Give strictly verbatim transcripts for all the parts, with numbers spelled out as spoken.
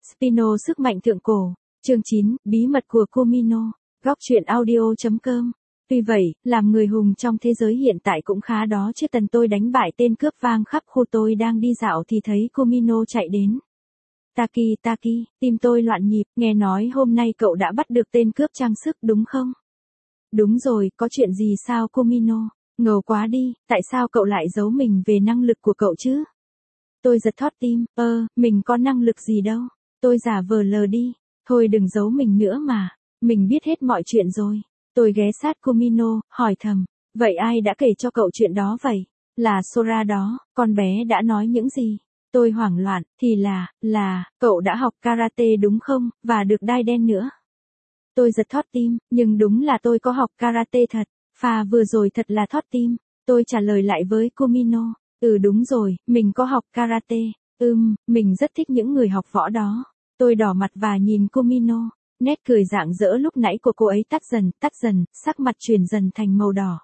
Spino sức mạnh thượng cổ, chương chín, bí mật của Kumino, góc truyện audio.com. Tuy vậy, làm người hùng trong thế giới hiện tại cũng khá đó chứ. Tần tôi đánh bại tên cướp vang khắp khu. Tôi đang đi dạo thì thấy Kumino chạy đến. Taki, Taki, tim tôi loạn nhịp, nghe nói hôm nay cậu đã bắt được tên cướp trang sức đúng không? Đúng rồi, có chuyện gì sao Kumino? Ngầu quá đi, tại sao cậu lại giấu mình về năng lực của cậu chứ? Tôi giật thót tim, ơ, mình có năng lực gì đâu. Tôi giả vờ lờ đi, thôi đừng giấu mình nữa mà, mình biết hết mọi chuyện rồi. Tôi ghé sát Kumino, hỏi thầm, vậy ai đã kể cho cậu chuyện đó vậy? Là Sora đó, con bé đã nói những gì? Tôi hoảng loạn, thì là, là, cậu đã học karate đúng không, và được đai đen nữa. Tôi giật thót tim, nhưng đúng là tôi có học karate thật, pha vừa rồi thật là thót tim. Tôi trả lời lại với Kumino, ừ đúng rồi, mình có học karate, ừm, mình rất thích những người học võ đó. Tôi đỏ mặt và nhìn Kumino, nét cười rạng rỡ lúc nãy của cô ấy tắt dần, tắt dần, sắc mặt chuyển dần thành màu đỏ.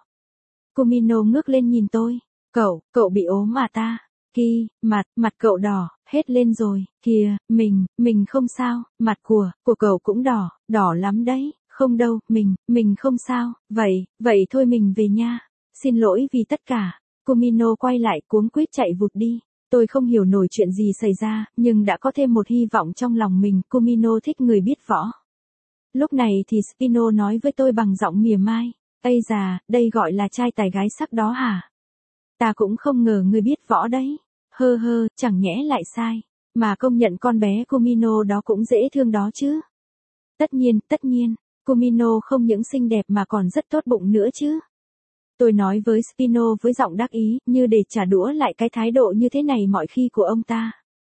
Kumino ngước lên nhìn tôi, cậu, cậu bị ốm à ta? Ki, mặt, mặt cậu đỏ, hết lên rồi, kìa, mình, mình không sao, mặt của, của cậu cũng đỏ, đỏ lắm đấy, không đâu, mình, mình không sao, vậy, vậy thôi mình về nha, xin lỗi vì tất cả. Kumino quay lại cuống quýt chạy vụt đi, tôi không hiểu nổi chuyện gì xảy ra, nhưng đã có thêm một hy vọng trong lòng mình. Kumino thích người biết võ. Lúc này thì Spino nói với tôi bằng giọng mỉa mai, ây già, đây gọi là trai tài gái sắc đó hả? Ta cũng không ngờ ngươi biết võ đấy. Hơ hơ, chẳng nhẽ lại sai. Mà công nhận con bé Kumino đó cũng dễ thương đó chứ. Tất nhiên, tất nhiên, Kumino không những xinh đẹp mà còn rất tốt bụng nữa chứ. Tôi nói với Spino với giọng đắc ý, như để trả đũa lại cái thái độ như thế này mọi khi của ông ta.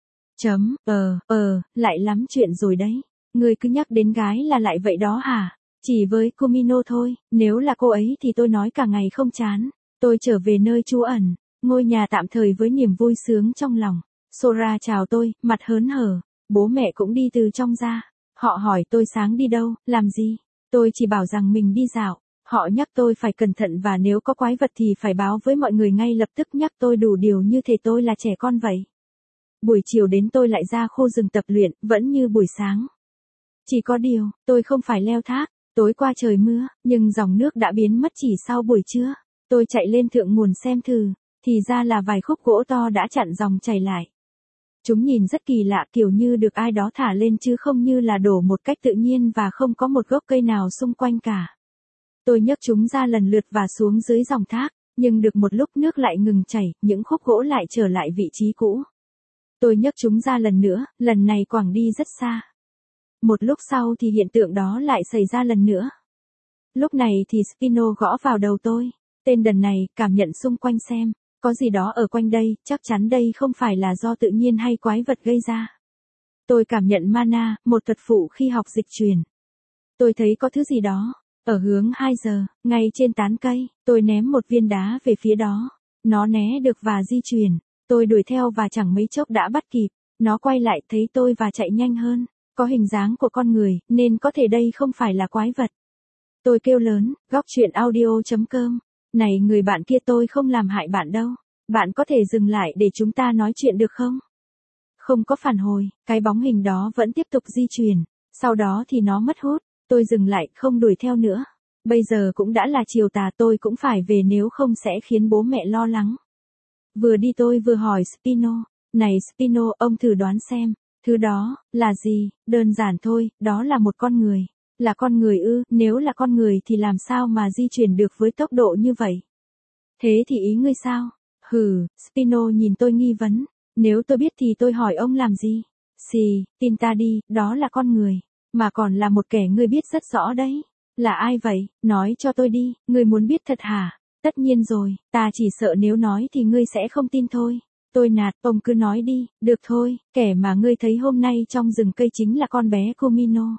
Chấm, ờ, ờ, lại lắm chuyện rồi đấy. Ngươi cứ nhắc đến gái là lại vậy đó hả? Chỉ với Kumino thôi, nếu là cô ấy thì tôi nói cả ngày không chán. Tôi trở về nơi trú ẩn, ngôi nhà tạm thời với niềm vui sướng trong lòng. Sora chào tôi, mặt hớn hở, bố mẹ cũng đi từ trong ra. Họ hỏi tôi sáng đi đâu, làm gì? Tôi chỉ bảo rằng mình đi dạo. Họ nhắc tôi phải cẩn thận và nếu có quái vật thì phải báo với mọi người ngay lập tức, nhắc tôi đủ điều như thể tôi là trẻ con vậy. Buổi chiều đến tôi lại ra khu rừng tập luyện, vẫn như buổi sáng. Chỉ có điều, tôi không phải leo thác. Tối qua trời mưa, nhưng dòng nước đã biến mất chỉ sau buổi trưa. Tôi chạy lên thượng nguồn xem thử, thì ra là vài khúc gỗ to đã chặn dòng chảy lại. Chúng nhìn rất kỳ lạ, kiểu như được ai đó thả lên chứ không như là đổ một cách tự nhiên và không có một gốc cây nào xung quanh cả. Tôi nhấc chúng ra lần lượt và xuống dưới dòng thác, nhưng được một lúc nước lại ngừng chảy, những khúc gỗ lại trở lại vị trí cũ. Tôi nhấc chúng ra lần nữa, lần này quẳng đi rất xa. Một lúc sau thì hiện tượng đó lại xảy ra lần nữa. Lúc này thì Spino gõ vào đầu tôi. Tên đần này, cảm nhận xung quanh xem, có gì đó ở quanh đây, chắc chắn đây không phải là do tự nhiên hay quái vật gây ra. Tôi cảm nhận mana, một thuật phụ khi học dịch truyền. Tôi thấy có thứ gì đó, ở hướng hai giờ, ngay trên tán cây, tôi ném một viên đá về phía đó. Nó né được và di chuyển, tôi đuổi theo và chẳng mấy chốc đã bắt kịp. Nó quay lại thấy tôi và chạy nhanh hơn, có hình dáng của con người, nên có thể đây không phải là quái vật. Tôi kêu lớn, góc truyện audio.com. Này người bạn kia, tôi không làm hại bạn đâu. Bạn có thể dừng lại để chúng ta nói chuyện được không? Không có phản hồi, cái bóng hình đó vẫn tiếp tục di chuyển. Sau đó thì nó mất hút. Tôi dừng lại, không đuổi theo nữa. Bây giờ cũng đã là chiều tà, tôi cũng phải về nếu không sẽ khiến bố mẹ lo lắng. Vừa đi tôi vừa hỏi Spino. Này Spino, ông thử đoán xem. Thứ đó, là gì? Đơn giản thôi, đó là một con người. Là con người ư? Nếu là con người thì làm sao mà di chuyển được với tốc độ như vậy? Thế thì ý ngươi sao? Hừ, Spino nhìn tôi nghi vấn. Nếu tôi biết thì tôi hỏi ông làm gì? Xì, tin ta đi, đó là con người. Mà còn là một kẻ ngươi biết rất rõ đấy. Là ai vậy? Nói cho tôi đi, ngươi muốn biết thật hả? Tất nhiên rồi, ta chỉ sợ nếu nói thì ngươi sẽ không tin thôi. Tôi nạt, ông cứ nói đi, được thôi, kẻ mà ngươi thấy hôm nay trong rừng cây chính là con bé Kumino.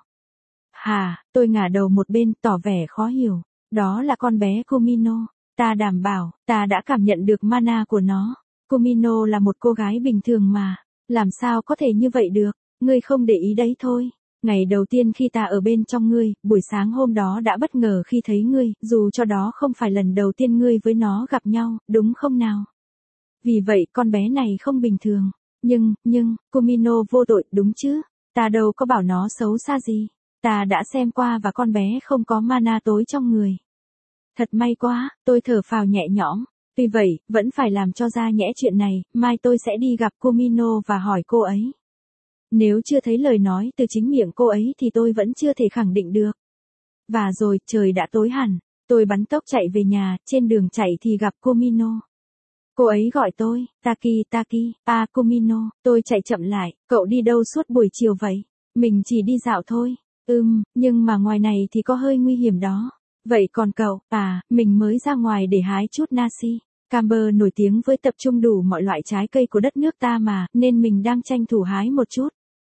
Hà, tôi ngả đầu một bên, tỏ vẻ khó hiểu. Đó là con bé Kumino. Ta đảm bảo, ta đã cảm nhận được mana của nó. Kumino là một cô gái bình thường mà. Làm sao có thể như vậy được? Ngươi không để ý đấy thôi. Ngày đầu tiên khi ta ở bên trong ngươi, buổi sáng hôm đó đã bất ngờ khi thấy ngươi, dù cho đó không phải lần đầu tiên ngươi với nó gặp nhau, đúng không nào? Vì vậy con bé này không bình thường. Nhưng, nhưng, Kumino vô tội, đúng chứ? Ta đâu có bảo nó xấu xa gì. Ta đã xem qua và con bé không có mana tối trong người. Thật may quá, tôi thở phào nhẹ nhõm. Tuy vậy, vẫn phải làm cho ra nhẽ chuyện này, mai tôi sẽ đi gặp Kumino và hỏi cô ấy. Nếu chưa thấy lời nói từ chính miệng cô ấy thì tôi vẫn chưa thể khẳng định được. Và rồi, trời đã tối hẳn. Tôi bắn tốc chạy về nhà, trên đường chạy thì gặp Kumino. Cô ấy gọi tôi, Taki, Taki, à Kumino, tôi chạy chậm lại, cậu đi đâu suốt buổi chiều vậy? Mình chỉ đi dạo thôi. Ừm, nhưng mà ngoài này thì có hơi nguy hiểm đó. Vậy còn cậu, à, mình mới ra ngoài để hái chút nasi. Camber nổi tiếng với tập trung đủ mọi loại trái cây của đất nước ta mà, nên mình đang tranh thủ hái một chút.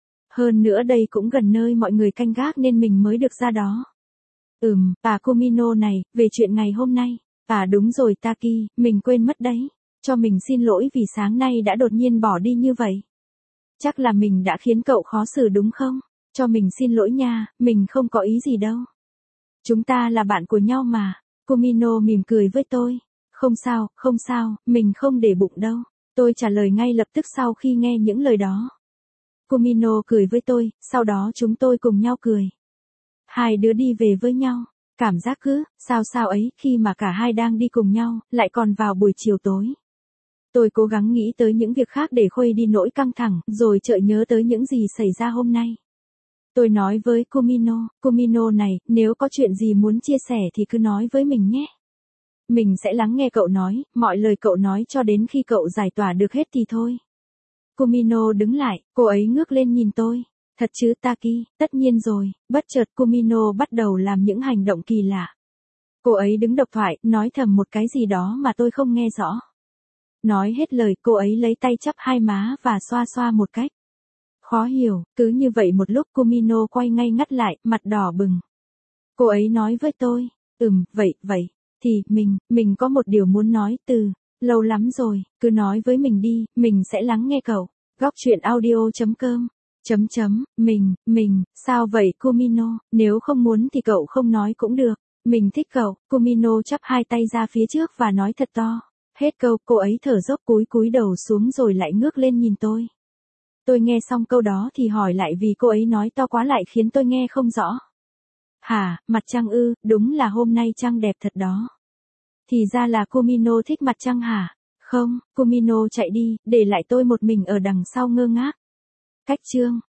Hơn nữa đây cũng gần nơi mọi người canh gác nên mình mới được ra đó. Ừm, bà Kumino này, về chuyện ngày hôm nay. À đúng rồi Taki, mình quên mất đấy. Cho mình xin lỗi vì sáng nay đã đột nhiên bỏ đi như vậy. Chắc là mình đã khiến cậu khó xử đúng không? Cho mình xin lỗi nha, mình không có ý gì đâu. Chúng ta là bạn của nhau mà. Kumino mỉm cười với tôi. Không sao, không sao, mình không để bụng đâu. Tôi trả lời ngay lập tức sau khi nghe những lời đó. Kumino cười với tôi, sau đó chúng tôi cùng nhau cười. Hai đứa đi về với nhau. Cảm giác cứ, sao sao ấy, khi mà cả hai đang đi cùng nhau, lại còn vào buổi chiều tối. Tôi cố gắng nghĩ tới những việc khác để khuây đi nỗi căng thẳng, rồi chợt nhớ tới những gì xảy ra hôm nay. Tôi nói với Kumino, Kumino này, nếu có chuyện gì muốn chia sẻ thì cứ nói với mình nhé. Mình sẽ lắng nghe cậu nói, mọi lời cậu nói cho đến khi cậu giải tỏa được hết thì thôi. Kumino đứng lại, cô ấy ngước lên nhìn tôi. Thật chứ Taki, tất nhiên rồi, bất chợt Kumino bắt đầu làm những hành động kỳ lạ. Cô ấy đứng độc thoại, nói thầm một cái gì đó mà tôi không nghe rõ. Nói hết lời, cô ấy lấy tay chắp hai má và xoa xoa một cách khó hiểu, cứ như vậy một lúc Kumino quay ngay ngắt lại, mặt đỏ bừng. Cô ấy nói với tôi, ừm, vậy, vậy, thì, mình, mình có một điều muốn nói từ, lâu lắm rồi, cứ nói với mình đi, mình sẽ lắng nghe cậu. Góc truyện audio chấm com, chấm chấm, mình, mình, sao vậy Kumino, nếu không muốn thì cậu không nói cũng được, mình thích cậu, Kumino chắp hai tay ra phía trước và nói thật to. Hết câu, cô ấy thở dốc cúi cúi đầu xuống rồi lại ngước lên nhìn tôi. Tôi nghe xong câu đó thì hỏi lại vì cô ấy nói to quá lại khiến tôi nghe không rõ. Hả, mặt trăng ư, đúng là hôm nay trăng đẹp thật đó. Thì ra là Kumino thích mặt trăng hả? Không, Kumino chạy đi, để lại tôi một mình ở đằng sau ngơ ngác. Cách chương